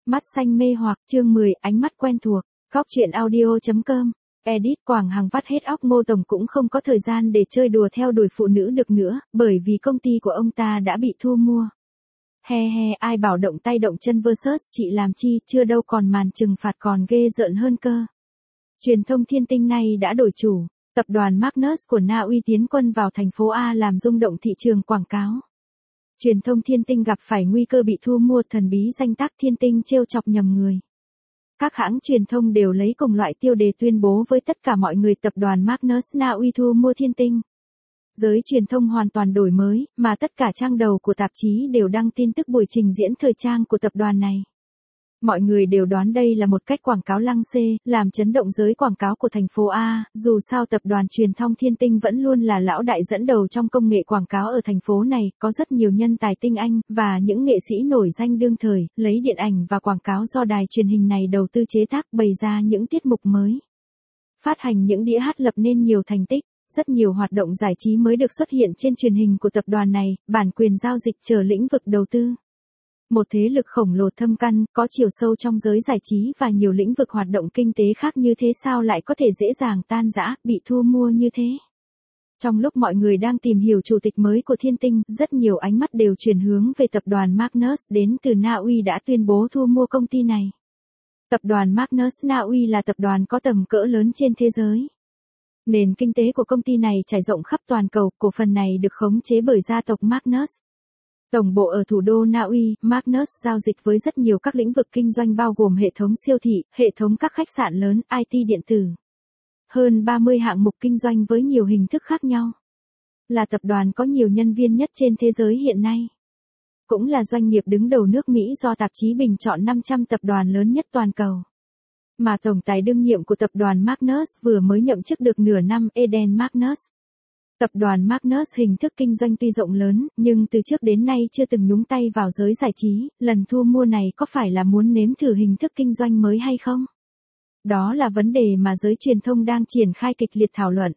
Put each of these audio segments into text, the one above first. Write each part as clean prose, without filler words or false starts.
Mắt xanh mê hoặc, chương 10, ánh mắt quen thuộc, góc truyện audio.com. Edit Quảng Hằng vắt hết óc Ngô Tổng cũng không có thời gian để chơi đùa theo đuổi phụ nữ được nữa, bởi vì công ty của ông ta đã bị thu mua. He he, ai bảo động tay động chân versus chị làm chi, chưa đâu còn màn trừng phạt còn ghê rợn hơn cơ. Truyền thông Thiên Tinh nay đã đổi chủ, tập đoàn Magnus của Na Uy tiến quân vào thành phố A làm rung động thị trường quảng cáo. Truyền thông Thiên Tinh gặp phải nguy cơ bị thu mua, thần bí danh tác Thiên Tinh trêu chọc nhầm người. Các hãng truyền thông đều lấy cùng loại tiêu đề tuyên bố với tất cả mọi người tập đoàn Magnus Na Uy thu mua Thiên Tinh. Giới truyền thông hoàn toàn đổi mới, mà tất cả trang đầu của tạp chí đều đăng tin tức buổi trình diễn thời trang của tập đoàn này. Mọi người đều đoán đây là một cách quảng cáo lăng xê, làm chấn động giới quảng cáo của thành phố A, dù sao tập đoàn truyền thông Thiên Tinh vẫn luôn là lão đại dẫn đầu trong công nghệ quảng cáo ở thành phố này, có rất nhiều nhân tài tinh anh, và những nghệ sĩ nổi danh đương thời, lấy điện ảnh và quảng cáo do đài truyền hình này đầu tư chế tác bày ra những tiết mục mới. Phát hành những đĩa hát lập nên nhiều thành tích, rất nhiều hoạt động giải trí mới được xuất hiện trên truyền hình của tập đoàn này, bản quyền giao dịch chờ lĩnh vực đầu tư. Một thế lực khổng lồ thâm căn, có chiều sâu trong giới giải trí và nhiều lĩnh vực hoạt động kinh tế khác như thế sao lại có thể dễ dàng tan rã, bị thu mua như thế. Trong lúc mọi người đang tìm hiểu chủ tịch mới của Thiên Tinh, rất nhiều ánh mắt đều chuyển hướng về tập đoàn Magnus đến từ Na Uy đã tuyên bố thu mua công ty này. Tập đoàn Magnus Na Uy là tập đoàn có tầm cỡ lớn trên thế giới. Nền kinh tế của công ty này trải rộng khắp toàn cầu, cổ phần này được khống chế bởi gia tộc Magnus. Tổng bộ ở thủ đô Na Uy, Magnus giao dịch với rất nhiều các lĩnh vực kinh doanh bao gồm hệ thống siêu thị, hệ thống các khách sạn lớn, IT điện tử. Hơn 30 hạng mục kinh doanh với nhiều hình thức khác nhau. Là tập đoàn có nhiều nhân viên nhất trên thế giới hiện nay. Cũng là doanh nghiệp đứng đầu nước Mỹ do tạp chí bình chọn 500 tập đoàn lớn nhất toàn cầu. Mà tổng tài đương nhiệm của tập đoàn Magnus vừa mới nhậm chức được nửa năm, Eden Magnus. Tập đoàn Magnus hình thức kinh doanh tuy rộng lớn, nhưng từ trước đến nay chưa từng nhúng tay vào giới giải trí, lần thu mua này có phải là muốn nếm thử hình thức kinh doanh mới hay không? Đó là vấn đề mà giới truyền thông đang triển khai kịch liệt thảo luận.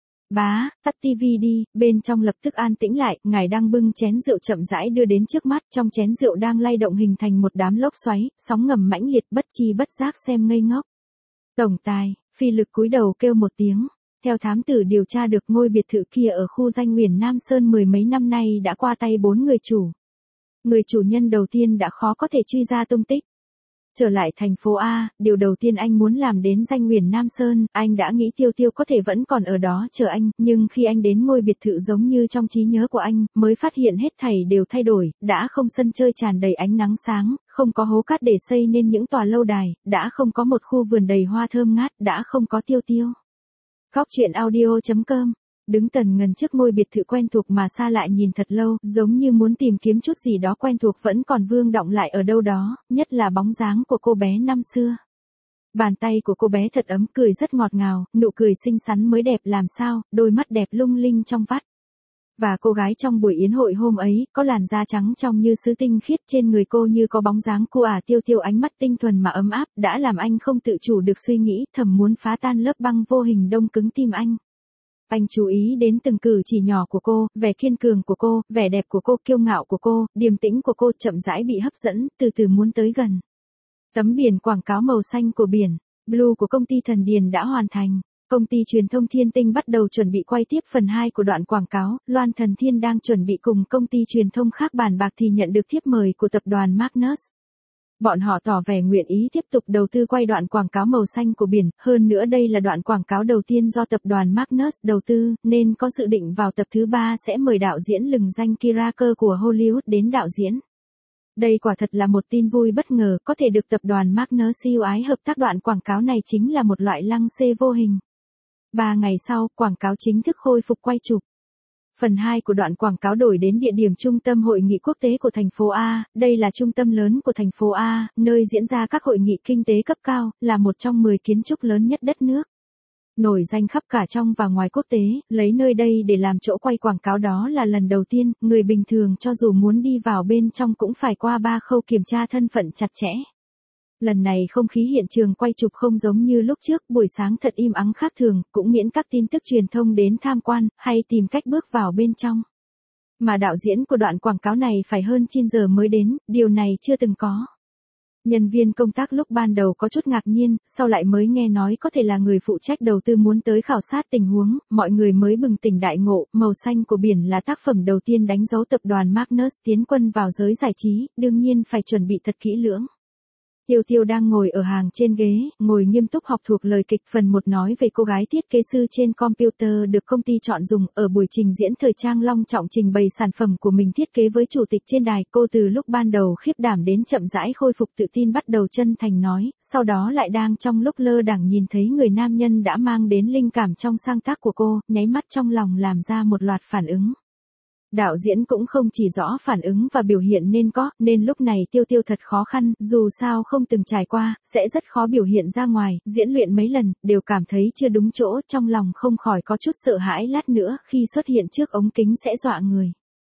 Bá, tắt TV đi, bên trong lập tức an tĩnh lại, ngài đang bưng chén rượu chậm rãi đưa đến trước mắt, trong chén rượu đang lay động hình thành một đám lốc xoáy, sóng ngầm mãnh liệt bất chi bất giác xem ngây ngốc. Tổng tài, Phi Lực cúi đầu kêu một tiếng. Theo thám tử điều tra được ngôi biệt thự kia ở khu danh Nguyền Nam Sơn mười mấy năm nay đã qua tay 4 người chủ. Người chủ nhân đầu tiên đã khó có thể truy ra tung tích. Trở lại thành phố A, điều đầu tiên anh muốn làm đến danh Nguyền Nam Sơn, anh đã nghĩ Tiêu Tiêu có thể vẫn còn ở đó chờ anh, nhưng khi anh đến ngôi biệt thự giống như trong trí nhớ của anh, mới phát hiện hết thảy đều thay đổi, đã không sân chơi tràn đầy ánh nắng sáng, không có hố cát để xây nên những tòa lâu đài, đã không có một khu vườn đầy hoa thơm ngát, đã không có Tiêu Tiêu. Góc truyện audio.com. Đứng tần ngần trước ngôi biệt thự quen thuộc mà xa lại nhìn thật lâu, giống như muốn tìm kiếm chút gì đó quen thuộc vẫn còn vương đọng lại ở đâu đó, nhất là bóng dáng của cô bé năm xưa. Bàn tay của cô bé thật ấm, cười rất ngọt ngào, nụ cười xinh xắn mới đẹp làm sao, đôi mắt đẹp lung linh trong vắt. Và cô gái trong buổi yến hội hôm ấy, có làn da trắng trong như sứ tinh khiết, trên người cô như có bóng dáng cô Tiêu Tiêu, ánh mắt tinh thuần mà ấm áp, đã làm anh không tự chủ được suy nghĩ, thầm muốn phá tan lớp băng vô hình đông cứng tim anh. Anh chú ý đến từng cử chỉ nhỏ của cô, vẻ kiên cường của cô, vẻ đẹp của cô, kiêu ngạo của cô, điềm tĩnh của cô, chậm rãi bị hấp dẫn, từ từ muốn tới gần. Tấm biển quảng cáo màu xanh của biển Blue của công ty Thần Điền đã hoàn thành. Công ty truyền thông Thiên Tinh bắt đầu chuẩn bị quay tiếp phần 2 của đoạn quảng cáo, Loan Thần Thiên đang chuẩn bị cùng công ty truyền thông khác bàn bạc thì nhận được thiếp mời của tập đoàn Magnus. Bọn họ tỏ vẻ nguyện ý tiếp tục đầu tư quay đoạn quảng cáo màu xanh của biển, hơn nữa đây là đoạn quảng cáo đầu tiên do tập đoàn Magnus đầu tư, nên có dự định vào tập thứ 3 sẽ mời đạo diễn lừng danh Kira Cơ của Hollywood đến đạo diễn. Đây quả thật là một tin vui bất ngờ, có thể được tập đoàn Magnus ưu ái hợp tác đoạn quảng cáo này chính là một loại lăng xê vô hình. 3 ngày sau, quảng cáo chính thức khôi phục quay chụp. Phần 2 của đoạn quảng cáo đổi đến địa điểm Trung tâm Hội nghị Quốc tế của thành phố A, đây là trung tâm lớn của thành phố A, nơi diễn ra các hội nghị kinh tế cấp cao, là một trong 10 kiến trúc lớn nhất đất nước. Nổi danh khắp cả trong và ngoài quốc tế, lấy nơi đây để làm chỗ quay quảng cáo đó là lần đầu tiên, người bình thường cho dù muốn đi vào bên trong cũng phải qua 3 khâu kiểm tra thân phận chặt chẽ. Lần này không khí hiện trường quay chụp không giống như lúc trước, buổi sáng thật im ắng khác thường, cũng miễn các tin tức truyền thông đến tham quan, hay tìm cách bước vào bên trong. Mà đạo diễn của đoạn quảng cáo này phải hơn 9 giờ mới đến, điều này chưa từng có. Nhân viên công tác lúc ban đầu có chút ngạc nhiên, sau lại mới nghe nói có thể là người phụ trách đầu tư muốn tới khảo sát tình huống, mọi người mới bừng tỉnh đại ngộ, Màu xanh của biển là tác phẩm đầu tiên đánh dấu tập đoàn Magnus tiến quân vào giới giải trí, đương nhiên phải chuẩn bị thật kỹ lưỡng. Tiêu Tiêu đang ngồi ở hàng trên ghế, ngồi nghiêm túc học thuộc lời kịch. Phần 1 nói về cô gái thiết kế sư trên computer được công ty chọn dùng. Ở buổi trình diễn thời trang long trọng trình bày sản phẩm của mình thiết kế với chủ tịch trên đài, cô từ lúc ban đầu khiếp đảm đến chậm rãi khôi phục tự tin bắt đầu chân thành nói, sau đó lại đang trong lúc lơ đãng nhìn thấy người nam nhân đã mang đến linh cảm trong sáng tác của cô, nháy mắt trong lòng làm ra một loạt phản ứng. Đạo diễn cũng không chỉ rõ phản ứng và biểu hiện nên lúc này Tiêu Tiêu thật khó khăn, dù sao không từng trải qua, sẽ rất khó biểu hiện ra ngoài, diễn luyện mấy lần, đều cảm thấy chưa đúng chỗ, trong lòng không khỏi có chút sợ hãi lát nữa khi xuất hiện trước ống kính sẽ dọa người.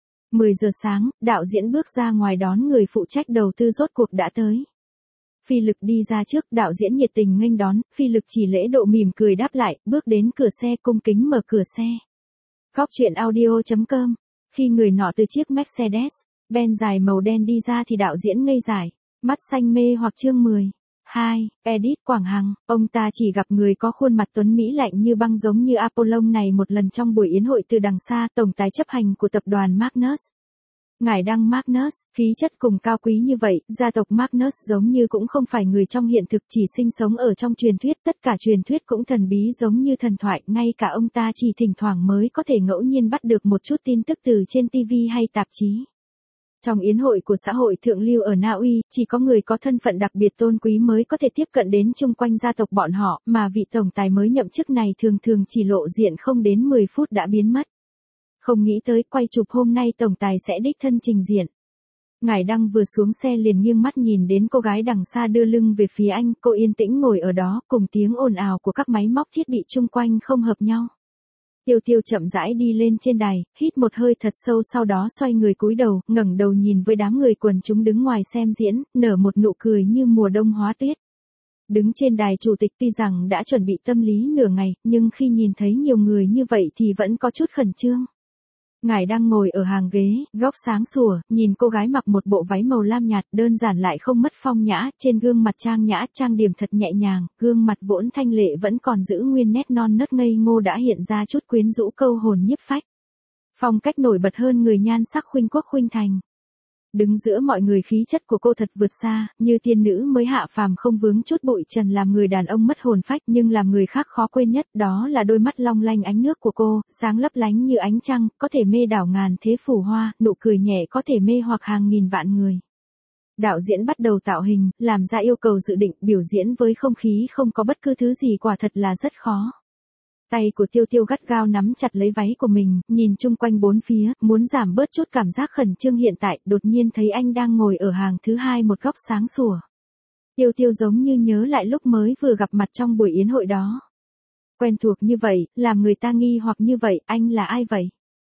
10 giờ sáng, đạo diễn bước ra ngoài đón người phụ trách đầu tư rốt cuộc đã tới. Phi Lực đi ra trước, đạo diễn nhiệt tình nghênh đón, Phi Lực chỉ lễ độ mỉm cười đáp lại, bước đến cửa xe cung kính mở cửa xe. Góc truyện audio.com. Khi người nọ từ chiếc Mercedes-Benz dài màu đen đi ra thì đạo diễn ngây dại, mắt xanh mê hoặc. Chương 10. 2. Edit Quảng Hằng, ông ta chỉ gặp người có khuôn mặt tuấn mỹ lạnh như băng giống như Apollon này một lần trong buổi yến hội từ đằng xa, tổng tài chấp hành của tập đoàn Magnus. Ngài Đăng Magnus, khí chất cùng cao quý như vậy, gia tộc Magnus giống như cũng không phải người trong hiện thực, chỉ sinh sống ở trong truyền thuyết, tất cả truyền thuyết cũng thần bí giống như thần thoại, ngay cả ông ta chỉ thỉnh thoảng mới có thể ngẫu nhiên bắt được một chút tin tức từ trên TV hay tạp chí. Trong yến hội của xã hội thượng lưu ở Na Uy, chỉ có người có thân phận đặc biệt tôn quý mới có thể tiếp cận đến chung quanh gia tộc bọn họ, mà vị tổng tài mới nhậm chức này thường thường chỉ lộ diện không đến 10 phút đã biến mất. Không nghĩ tới quay chụp hôm nay tổng tài sẽ đích thân trình diện. Ngài Đăng vừa xuống xe liền nghiêng mắt nhìn đến cô gái đằng xa đưa lưng về phía anh, cô yên tĩnh ngồi ở đó, cùng tiếng ồn ào của các máy móc thiết bị chung quanh không hợp nhau. Tiêu Tiêu chậm rãi đi lên trên đài, hít một hơi thật sâu sau đó xoay người cúi đầu, ngẩng đầu nhìn với đám người quần chúng đứng ngoài xem diễn, nở một nụ cười như mùa đông hóa tuyết. Đứng trên đài chủ tịch tuy rằng đã chuẩn bị tâm lý nửa ngày, nhưng khi nhìn thấy nhiều người như vậy thì vẫn có chút khẩn trương. Ngài đang ngồi ở hàng ghế, góc sáng sủa, nhìn cô gái mặc một bộ váy màu lam nhạt, đơn giản lại không mất phong nhã, trên gương mặt trang nhã, trang điểm thật nhẹ nhàng, gương mặt vốn thanh lệ vẫn còn giữ nguyên nét non nớt ngây ngô đã hiện ra chút quyến rũ câu hồn nhiếp phách. Phong cách nổi bật hơn người, nhan sắc khuynh quốc khuynh thành. Đứng giữa mọi người, khí chất của cô thật vượt xa, như tiên nữ mới hạ phàm không vướng chút bụi trần, làm người đàn ông mất hồn phách, nhưng làm người khác khó quên nhất đó là đôi mắt long lanh ánh nước của cô, sáng lấp lánh như ánh trăng, có thể mê đảo ngàn thế phủ hoa, nụ cười nhẹ có thể mê hoặc hàng nghìn vạn người. Đạo diễn bắt đầu tạo hình, làm ra yêu cầu dự định, biểu diễn với không khí không có bất cứ thứ gì quả thật là rất khó. Tay của Tiêu Tiêu gắt gao nắm chặt lấy váy của mình, nhìn chung quanh bốn phía, muốn giảm bớt chút cảm giác khẩn trương hiện tại, đột nhiên thấy anh đang ngồi ở hàng thứ hai một góc sáng sủa. Tiêu Tiêu giống như nhớ lại lúc mới vừa gặp mặt trong buổi yến hội đó. Quen thuộc như vậy, làm người ta nghi hoặc như vậy, anh là ai vậy?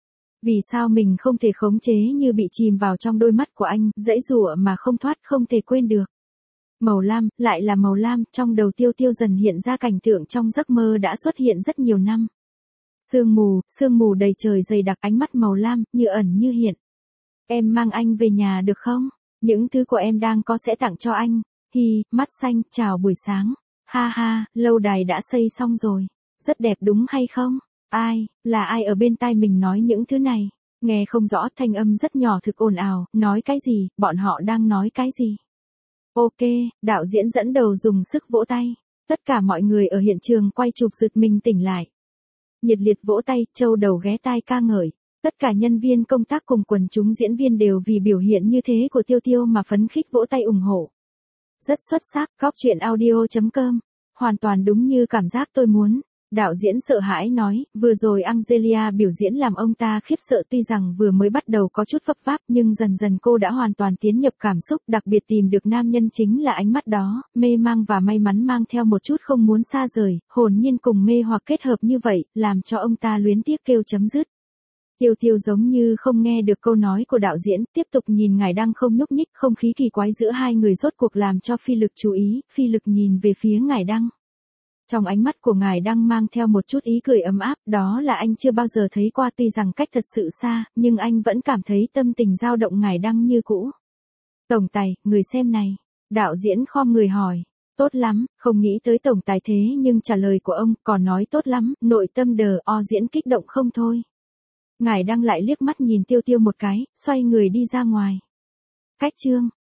Vì sao mình không thể khống chế, như bị chìm vào trong đôi mắt của anh, giãy giụa mà không thoát, không thể quên được. Màu lam, lại là màu lam, trong đầu Tiêu Tiêu dần hiện ra cảnh tượng trong giấc mơ đã xuất hiện rất nhiều năm. Sương mù đầy trời dày đặc, ánh mắt màu lam, như ẩn như hiện. Em mang anh về nhà được không? Những thứ của em đang có sẽ tặng cho anh. Hi, mắt xanh, chào buổi sáng. Ha ha, lâu đài đã xây xong rồi. Rất đẹp đúng hay không? Là ai ở bên tai mình nói những thứ này? Nghe không rõ, thanh âm rất nhỏ thực ồn ào, nói cái gì, bọn họ đang nói cái gì? Ok, đạo diễn dẫn đầu dùng sức vỗ tay. Tất cả mọi người ở hiện trường quay chụp giật mình tỉnh lại. Nhiệt liệt vỗ tay, châu đầu ghé tai ca ngợi. Tất cả nhân viên công tác cùng quần chúng diễn viên đều vì biểu hiện như thế của Tiêu Tiêu mà phấn khích vỗ tay ủng hộ. Rất xuất sắc, góc truyện audio.com. Hoàn toàn đúng như cảm giác tôi muốn. Đạo diễn sợ hãi nói, vừa rồi Angelia biểu diễn làm ông ta khiếp sợ, tuy rằng vừa mới bắt đầu có chút vấp váp nhưng dần dần cô đã hoàn toàn tiến nhập cảm xúc, đặc biệt tìm được nam nhân chính là ánh mắt đó, mê mang và may mắn mang theo một chút không muốn xa rời, hồn nhiên cùng mê hoặc kết hợp như vậy, làm cho ông ta luyến tiếc kêu chấm dứt. Tiêu Tiêu giống như không nghe được câu nói của đạo diễn, tiếp tục nhìn Ngài Đăng không nhúc nhích, không khí kỳ quái giữa hai người rốt cuộc làm cho Phi Lực chú ý, Phi Lực nhìn về phía Ngài Đăng. Trong ánh mắt của Ngài Đăng mang theo một chút ý cười ấm áp, đó là anh chưa bao giờ thấy qua, tuy rằng cách thật sự xa, nhưng anh vẫn cảm thấy tâm tình dao động Ngài Đăng như cũ. Tổng tài, người xem này. Đạo diễn khom người hỏi. Tốt lắm, không nghĩ tới tổng tài thế nhưng trả lời của ông còn nói tốt lắm, nội tâm đờ o diễn kích động không thôi. Ngài Đăng lại liếc mắt nhìn Tiêu Tiêu một cái, xoay người đi ra ngoài. Cách chương